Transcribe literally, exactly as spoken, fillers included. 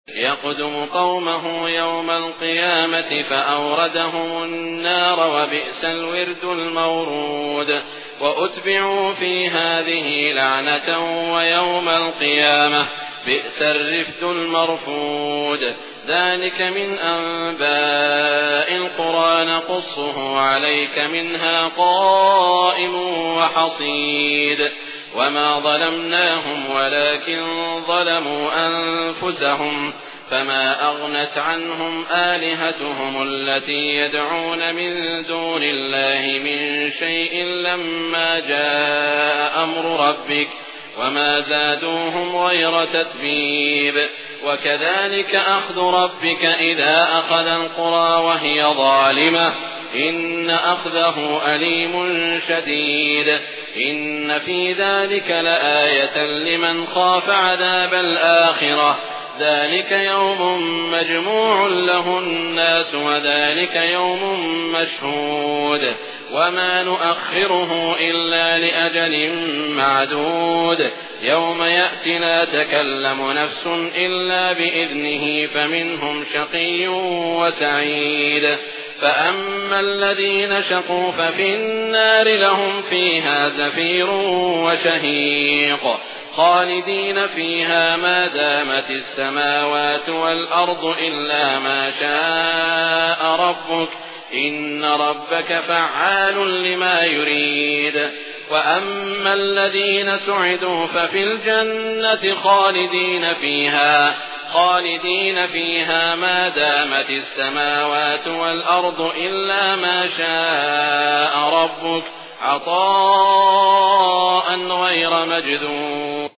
يقدم قومه يوم القيامة فأوردهم النار وبئس الورد المورود وأتبعوا في هذه لعنة ويوم القيامة بئس الرفد المرفود ذلك من أنباء القرى نقصه عليك منها قائم وحصيد وما ظلمناهم ولكن ظلموا أنفسهم فما أغنت عنهم آلهتهم التي يدعون من دون الله من شيء لما جاء أمر ربك وما زادوهم غير تتبيب وكذلك أخذ ربك إذا أخذ القرى وهي ظالمة إن أخذه أليم شديد إن في ذلك لآية لمن خاف عذاب الآخرة ذلك يوم مجموع له الناس وذلك يوم مشهود وما نؤخره إلا لأجل معدود يوم يأتي لا تكلم نفس إلا بإذنه فمنهم شقي وسعيد فأما الذين شقوا ففي النار لهم فيها زفير وشهيق خالدين فيها ما دامت السماوات والأرض إلا ما شاء ربك إن ربك فعال لما يريد وأما الذين سعدوا ففي الجنة خالدين فيها خالدين فيها ما دامت السماوات والأرض إلا ما شاء ربك عطاء غير مجذوذ.